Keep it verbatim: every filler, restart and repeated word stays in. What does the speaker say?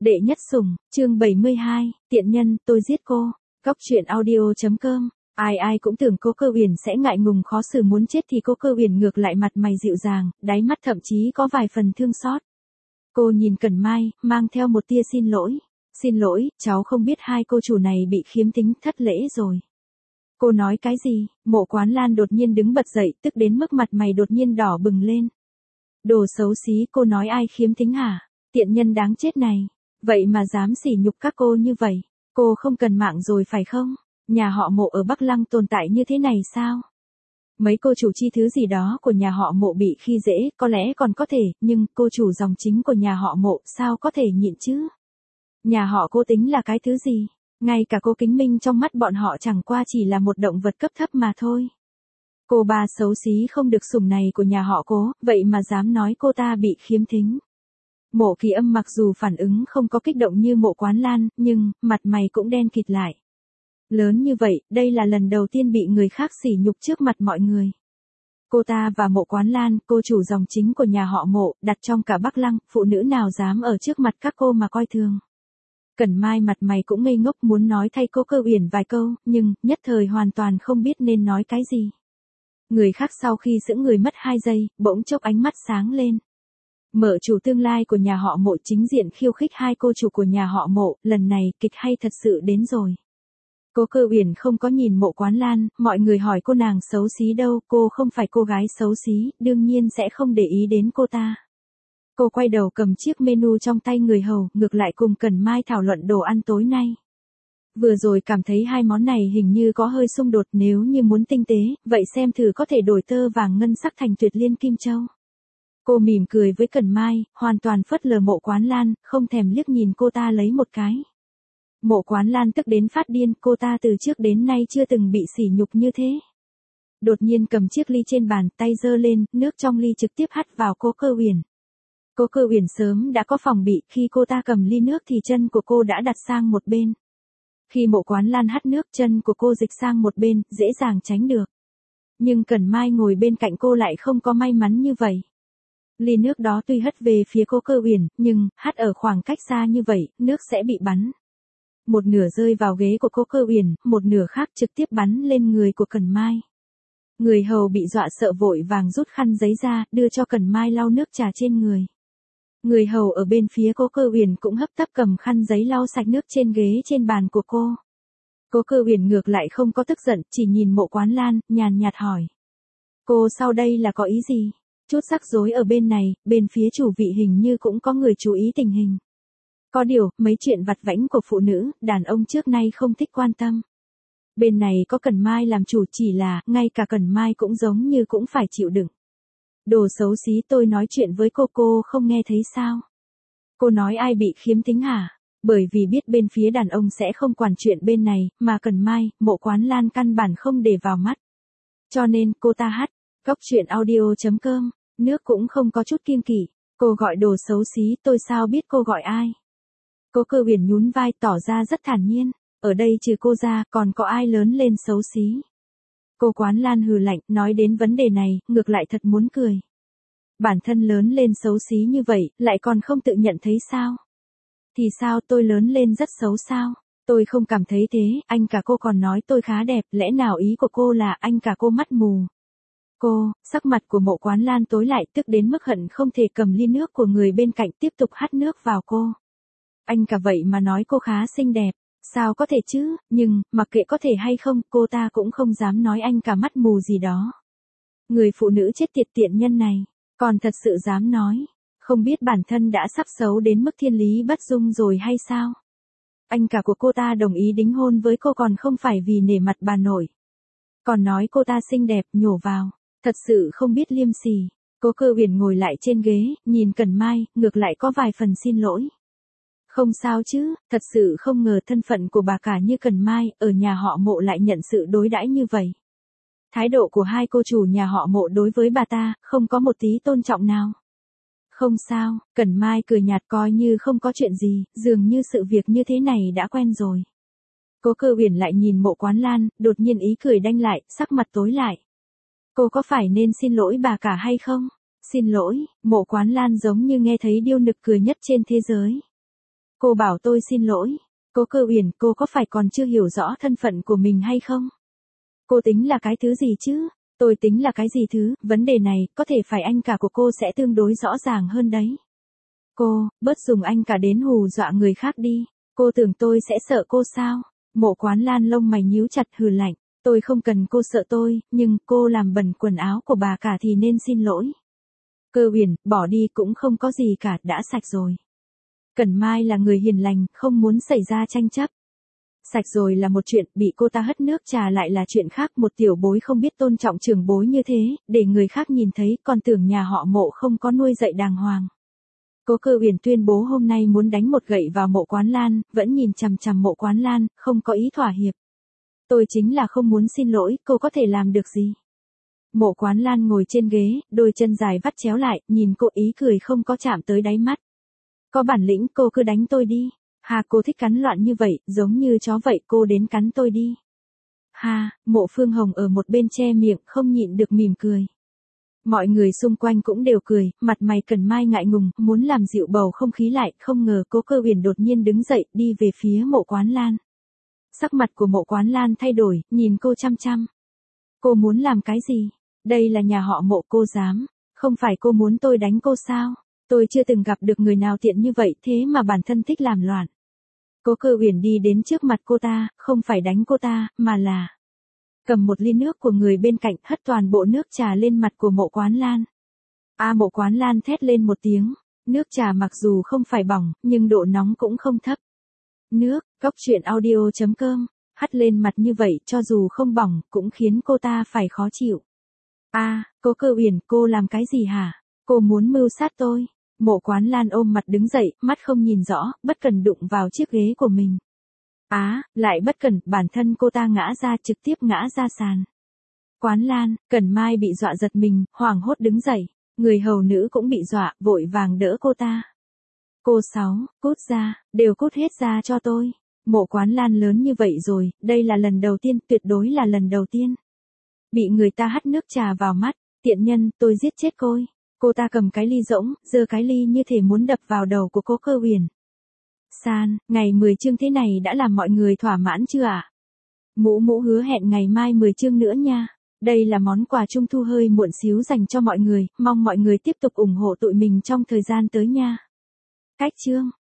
Đệ nhất sủng, chương bảy mươi hai, tiện nhân, tôi giết cô. Góc truyện audio.com. Ai ai cũng tưởng Cố Cơ Uyển sẽ ngại ngùng khó xử muốn chết thì Cố Cơ Uyển ngược lại mặt mày dịu dàng, đáy mắt thậm chí có vài phần thương xót. Cô nhìn Cẩn Mai, mang theo một tia xin lỗi. Xin lỗi, cháu không biết hai cô chủ này bị khiếm thính, thất lễ rồi. Cô nói cái gì? Mộ Quán Lan đột nhiên đứng bật dậy, tức đến mức mặt mày đột nhiên đỏ bừng lên. Đồ xấu xí, cô nói ai khiếm thính hả? Tiện nhân đáng chết này. Vậy mà dám sỉ nhục các cô như vậy. Cô không cần mạng rồi phải không? Nhà họ Mộ ở Bắc Lăng tồn tại như thế này sao? Mấy cô chủ chi thứ gì đó của nhà họ Mộ bị khi dễ, có lẽ còn có thể, nhưng cô chủ dòng chính của nhà họ Mộ sao có thể nhịn chứ? Nhà họ cô tính là cái thứ gì? Ngay cả cô Kính Minh trong mắt bọn họ chẳng qua chỉ là một động vật cấp thấp mà thôi. Cô bà xấu xí không được sủng này của nhà họ Cố, vậy mà dám nói cô ta bị khiếm thính. Mộ Kỳ Âm mặc dù phản ứng không có kích động như Mộ Quán Lan, nhưng mặt mày cũng đen kịt lại. Lớn như vậy, đây là lần đầu tiên bị người khác sỉ nhục trước mặt mọi người. Cô ta và Mộ Quán Lan, cô chủ dòng chính của nhà họ Mộ, đặt trong cả Bắc Lăng, phụ nữ nào dám ở trước mặt các cô mà coi thường. Cẩn Mai mặt mày cũng ngây ngốc muốn nói thay Cố Cơ Uyển vài câu, nhưng nhất thời hoàn toàn không biết nên nói cái gì. Người khác sau khi sững người mất hai giây, bỗng chốc ánh mắt sáng lên. Mở chủ tương lai của nhà họ Mộ chính diện khiêu khích hai cô chủ của nhà họ Mộ, lần này kịch hay thật sự đến rồi. Cố Cơ Uyển không có nhìn Mộ Quán Lan, mọi người hỏi cô nàng xấu xí đâu, cô không phải cô gái xấu xí, đương nhiên sẽ không để ý đến cô ta. Cô quay đầu cầm chiếc menu trong tay người hầu, ngược lại cùng Cẩn Mai thảo luận đồ ăn tối nay. Vừa rồi cảm thấy hai món này hình như có hơi xung đột, nếu như muốn tinh tế, vậy xem thử có thể đổi tơ vàng ngân sắc thành Tuyệt Liên Kim Châu. Cô mỉm cười với Cẩn Mai, hoàn toàn phớt lờ Mộ Quán Lan, không thèm liếc nhìn cô ta lấy một cái. Mộ Quán Lan tức đến phát điên, cô ta từ trước đến nay chưa từng bị sỉ nhục như thế. Đột nhiên cầm chiếc ly trên bàn, tay giơ lên, nước trong ly trực tiếp hắt vào Cố Cơ Uyển. Cố Cơ Uyển sớm đã có phòng bị, khi cô ta cầm ly nước thì chân của cô đã đặt sang một bên. Khi Mộ Quán Lan hắt nước, chân của cô dịch sang một bên, dễ dàng tránh được. Nhưng Cẩn Mai ngồi bên cạnh cô lại không có may mắn như vậy. Ly nước đó tuy hất về phía Cố Cơ Uyển, nhưng hắt ở khoảng cách xa như vậy, nước sẽ bị bắn. Một nửa rơi vào ghế của Cố Cơ Uyển, một nửa khác trực tiếp bắn lên người của Cẩn Mai. Người hầu bị dọa sợ vội vàng rút khăn giấy ra, đưa cho Cẩn Mai lau nước trà trên người. Người hầu ở bên phía Cố Cơ Uyển cũng hấp tấp cầm khăn giấy lau sạch nước trên ghế trên bàn của cô. Cố Cơ Uyển ngược lại không có tức giận, chỉ nhìn Mộ Quán Lan, nhàn nhạt hỏi. Cô sau đây là có ý gì? Chút rắc rối ở bên này, bên phía chủ vị hình như cũng có người chú ý tình hình. Có điều, mấy chuyện vặt vãnh của phụ nữ, đàn ông trước nay không thích quan tâm. Bên này có Cẩn Mai làm chủ, chỉ là, ngay cả Cẩn Mai cũng giống như cũng phải chịu đựng. Đồ xấu xí, tôi nói chuyện với cô cô không nghe thấy sao? Cô nói ai bị khiếm thính hả? Bởi vì biết bên phía đàn ông sẽ không quản chuyện bên này, mà Cẩn Mai, Mộ Quán Lan căn bản không để vào mắt. Cho nên cô ta hắt, góc truyện audio.com, nước cũng không có chút kiêng kỵ. Cô gọi đồ xấu xí, tôi sao biết cô gọi ai? Cố Cơ Uyển nhún vai tỏ ra rất thản nhiên, ở đây trừ cô ra, còn có ai lớn lên xấu xí? Cô Quán Lan hừ lạnh, nói đến vấn đề này, ngược lại thật muốn cười. Bản thân lớn lên xấu xí như vậy, lại còn không tự nhận thấy sao? Thì sao, tôi lớn lên rất xấu sao? Tôi không cảm thấy thế, anh cả cô còn nói tôi khá đẹp, lẽ nào ý của cô là anh cả cô mắt mù? Cô, sắc mặt của Mộ Quán Lan tối lại, tức đến mức hận không thể cầm ly nước của người bên cạnh tiếp tục hắt nước vào cô. Anh cả vậy mà nói cô khá xinh đẹp, sao có thể chứ, nhưng, mặc kệ có thể hay không, cô ta cũng không dám nói anh cả mắt mù gì đó. Người phụ nữ chết tiệt tiện nhân này, còn thật sự dám nói, không biết bản thân đã sắp xấu đến mức thiên lý bất dung rồi hay sao? Anh cả của cô ta đồng ý đính hôn với cô còn không phải vì nể mặt bà nội. Còn nói cô ta xinh đẹp, nhổ vào, thật sự không biết liêm sỉ. Cố Cơ Uyển ngồi lại trên ghế, nhìn Cẩn Mai, ngược lại có vài phần xin lỗi. Không sao chứ, thật sự không ngờ thân phận của bà cả như Cẩn Mai, ở nhà họ Mộ lại nhận sự đối đãi như vậy. Thái độ của hai cô chủ nhà họ Mộ đối với bà ta, không có một tí tôn trọng nào. Không sao, Cẩn Mai cười nhạt coi như không có chuyện gì, dường như sự việc như thế này đã quen rồi. Cố Cơ Uyển lại nhìn Mộ Quán Lan, đột nhiên ý cười đanh lại, sắc mặt tối lại. Cô có phải nên xin lỗi bà cả hay không? Xin lỗi, Mộ Quán Lan giống như nghe thấy điêu nực cười nhất trên thế giới. Cô bảo tôi xin lỗi. Cố Cơ Uyển, cô có phải còn chưa hiểu rõ thân phận của mình hay không? Cô tính là cái thứ gì chứ? Tôi tính là cái gì thứ, vấn đề này, có thể phải anh cả của cô sẽ tương đối rõ ràng hơn đấy. Cô, bớt dùng anh cả đến hù dọa người khác đi. Cô tưởng tôi sẽ sợ cô sao? Mộ Quán Lan lông mày nhíu chặt hừ lạnh. Tôi không cần cô sợ tôi, nhưng cô làm bẩn quần áo của bà cả thì nên xin lỗi. Cơ Uyển, bỏ đi cũng không có gì cả, đã sạch rồi. Cẩn Mai là người hiền lành, không muốn xảy ra tranh chấp. Sạch rồi là một chuyện, bị cô ta hất nước trà lại là chuyện khác. Một tiểu bối không biết tôn trọng trưởng bối như thế, để người khác nhìn thấy còn tưởng nhà họ Mộ không có nuôi dạy đàng hoàng. Cố Cơ Uyển tuyên bố hôm nay muốn đánh một gậy vào Mộ Quán Lan, vẫn nhìn chằm chằm Mộ Quán Lan, không có ý thỏa hiệp. Tôi chính là không muốn xin lỗi, cô có thể làm được gì? Mộ Quán Lan ngồi trên ghế, đôi chân dài vắt chéo lại, nhìn cô ý cười không có chạm tới đáy mắt. Có bản lĩnh cô cứ đánh tôi đi. Hà, cô thích cắn loạn như vậy, giống như chó vậy, cô đến cắn tôi đi. Hà, Mộ Phương Hồng ở một bên che miệng, không nhịn được mỉm cười. Mọi người xung quanh cũng đều cười, mặt mày Cẩn Mai ngại ngùng, muốn làm dịu bầu không khí lại, không ngờ Cố Cơ Uyển đột nhiên đứng dậy, đi về phía Mộ Quán Lan. Sắc mặt của Mộ Quán Lan thay đổi, nhìn cô chăm chăm. Cô muốn làm cái gì? Đây là nhà họ Mộ, cô dám. Không phải cô muốn tôi đánh cô sao? Tôi chưa từng gặp được người nào tiện như vậy, thế mà bản thân thích làm loạn. Cố Cơ Uyển đi đến trước mặt cô ta, không phải đánh cô ta, mà là cầm một ly nước của người bên cạnh, hất toàn bộ nước trà lên mặt của Mộ Quán Lan. A Mộ Quán Lan thét lên một tiếng, nước trà mặc dù không phải bỏng, nhưng độ nóng cũng không thấp. Nước, Góc Truyện Audio chấm com, hắt lên mặt như vậy, cho dù không bỏng, cũng khiến cô ta phải khó chịu. A, Cố Cơ Uyển, cô làm cái gì hả? Cô muốn mưu sát tôi? Mộ Quán Lan ôm mặt đứng dậy, mắt không nhìn rõ, bất cần đụng vào chiếc ghế của mình. Á, à, lại bất cẩn, bản thân cô ta ngã ra, trực tiếp ngã ra sàn. Quán Lan, Cẩn Mai bị dọa giật mình, hoảng hốt đứng dậy, người hầu nữ cũng bị dọa, vội vàng đỡ cô ta. Cô Sáu, cút ra, đều cút hết ra cho tôi. Mộ Quán Lan lớn như vậy rồi, đây là lần đầu tiên, tuyệt đối là lần đầu tiên. Bị người ta hắt nước trà vào mắt, tiện nhân, tôi giết chết cô. Cô ta cầm cái ly rỗng, giơ cái ly như thể muốn đập vào đầu của Cố Cơ Uyển. San, ngày mười chương thế này đã làm mọi người thỏa mãn chưa ạ? À? Mũ Mũ hứa hẹn ngày mai mười chương nữa nha. Đây là món quà trung thu hơi muộn xíu dành cho mọi người, mong mọi người tiếp tục ủng hộ tụi mình trong thời gian tới nha. Cách chương